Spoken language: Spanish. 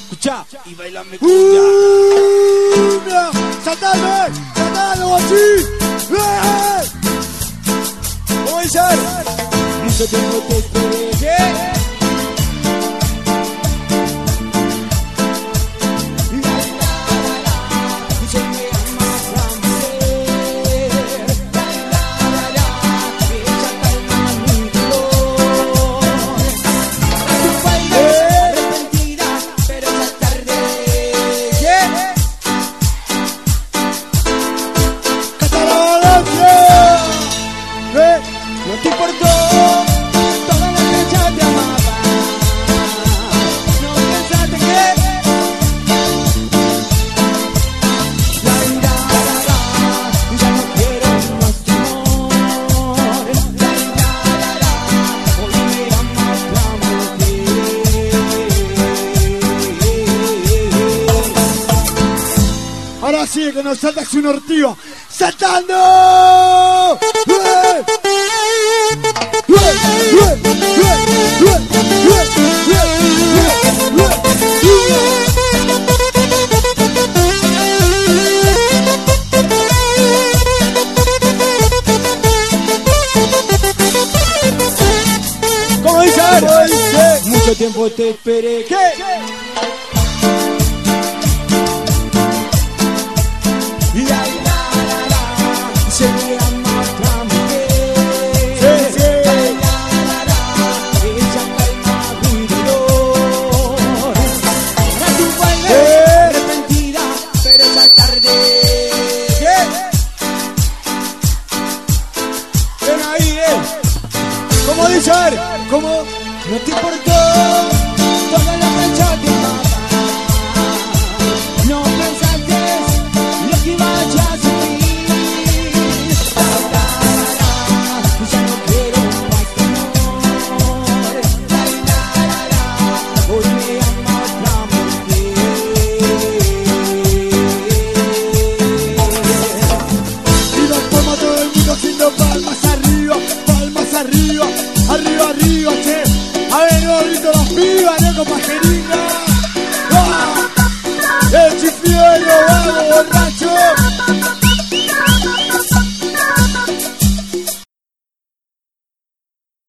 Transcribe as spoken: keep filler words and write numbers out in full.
Escuchá y bailame cumbia. Una, saltando, saltando, guachín. ¿Cómo dice? Mucho tiempo te esperé. ¿Qué? No te importó, toda la fecha te amaba. No pensaste que la vida, ya no quiero más tu amor. La vida, hoy me amas la mujer. Ahora sí, que nos salta un ortigo. ¡Saltando! ¡Eh! ¿Cómo dice? Mucho tiempo te esperé. ¿Qué?